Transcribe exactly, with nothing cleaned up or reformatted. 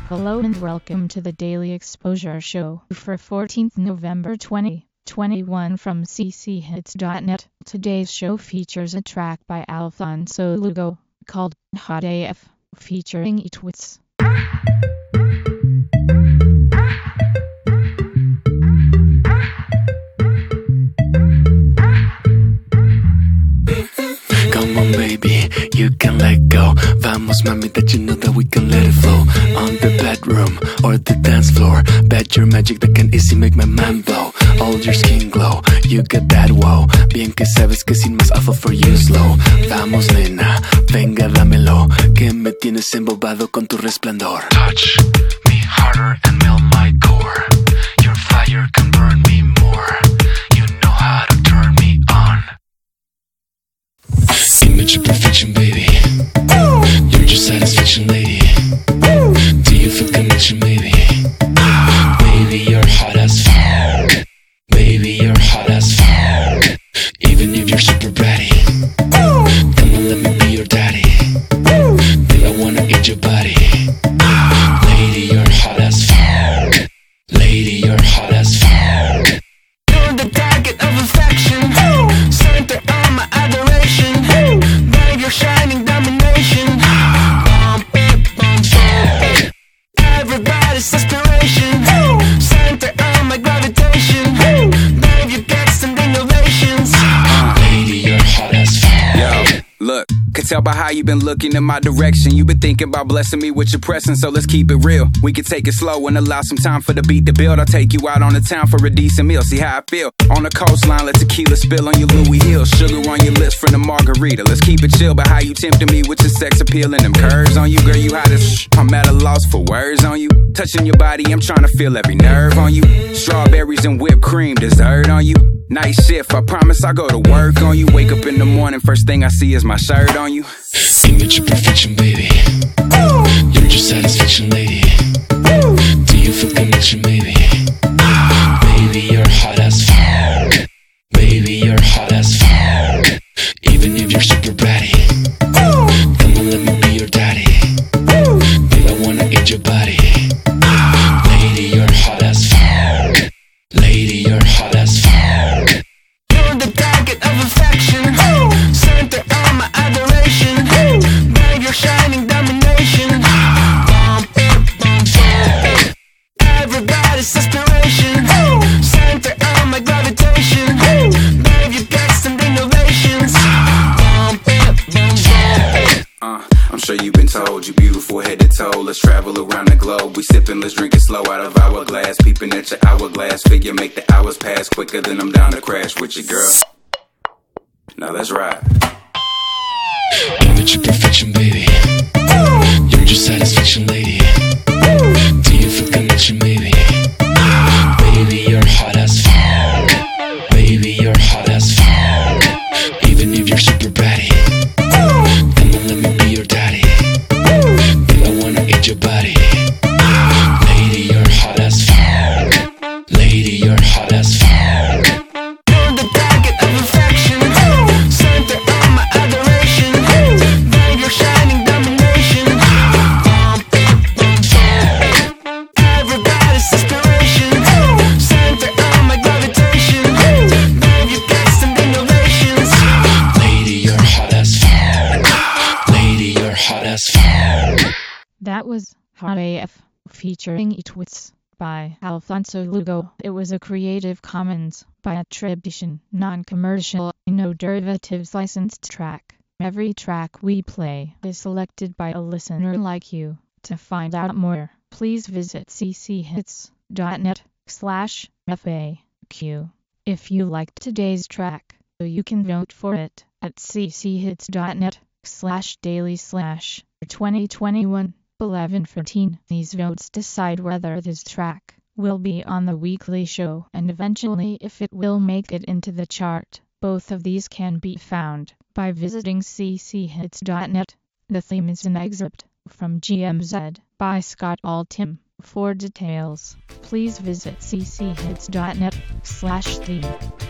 Hello and welcome to the Daily Exposure Show for fourteenth November twenty twenty-one from c c hits dot net. Today's show features a track by Alfonso Lugo called Hot A F featuring Eatwits. Come on baby, you can let go. Vamos mami, that you know that we can let it flow. On the bedroom or the dance floor, bet your magic that can easy make my man blow. All your skin glow, you got that wow. Bien que sabes que sin más I fall for you slow. Vamos nena, venga dámelo, que me tienes embobado con tu resplandor. Touch me harder and melt my core. Your fire can burn me more. You know how to turn me on. Image of perfection, baby. You're just satisfaction, lady. Do you feel connection, baby? Baby, you're hot as fuck. Baby, you're hot as fuck. Even if you're super bratty. Come on, let me be your daddy. Baby, I wanna eat your body. Lady, you're hot as fuck. Lady, you're hot as fuck. You're the target of affection. Center of my adoration. Babe, you're shining domination. Bump it, bump it. Everybody's aspiration. Center of my gravitation. Babe, you got some innovations. Lady, you're hot as fuck. Yo, look, can tell by how you been looking in my direction. You been thinking about blessing me with your presence, so let's keep it real. We can take it slow and allow some time for the beat to build. I'll take you out on the town for a decent meal. See how I feel. On the coastline, let tequila spill on your Louis Hills. Sugar on your lips from the margarita. Let's keep it chill, but how you tempting me with your sex appeal and them curves on you. Girl, you hot as sh- I'm at a loss for words on you. Touching your body, I'm trying to feel every nerve on you. Strawberries and whipped cream, dessert on you. Night shift, I promise I'll go to work on you. Wake up in the morning, first thing I see is my shirt on you. Image of perfection, baby. You're just satisfaction, lady. Do you feel connection, baby? Baby, you're hot as fuck. Baby, you're hot as fuck. Even if you're super bratty. Come on, let me be your daddy. Baby, I wanna eat your body. Lady, you're hot as fuck. Lady, you're hot as fuck. You're the target of affection. Center of my adoration. Babe, you're shining domination. Bump it, bump it. Everybody's aspiration. Center of my gravitation. Babe, you got some innovations. Bump it, bump it. Uh, I'm sure you've been told you beautiful head to toe. Let's travel around the globe. We sipping, let's drink it slow out of hourglass. Peeping at your hourglass. Figure make the hours pass quicker than I'm down to crash with you, girl. Now let's ride. Image of perfection, baby. You're just satisfaction, lady. Do you feel connection, baby? Baby, you're hot as fuck. Baby, you're hot as fuck. Even if you're super bratty. Come on, let me be your daddy. Baby, I wanna eat your body. Lady, you're hot as fuck. Lady, you're hot as fuck. You're the target of affection. Center of my adoration. Babe, you're shining domination. Bump it, bump it. Everybody's aspiration. Center of my gravitation. Babe, you got some innovations. Lady, you're hot as fuck. Lady, you're hot as fuck. That was Hot A F featuring Eatwits by Alfonso Lugo. It was a Creative Commons by attribution, non-commercial, no derivatives licensed track. Every track we play is selected by a listener like you. To find out more, please visit c c hits dot net slash F A Q. If you liked today's track, you can vote for it at c c hits dot net slash daily slash twenty twenty-one eleven fourteen. These votes decide whether this track will be on the weekly show and eventually if it will make it into the chart. Both of these can be found by visiting c c hits dot net. The theme is an excerpt from G M Z by Scott Altham. For details, please visit c c hits dot net slash theme.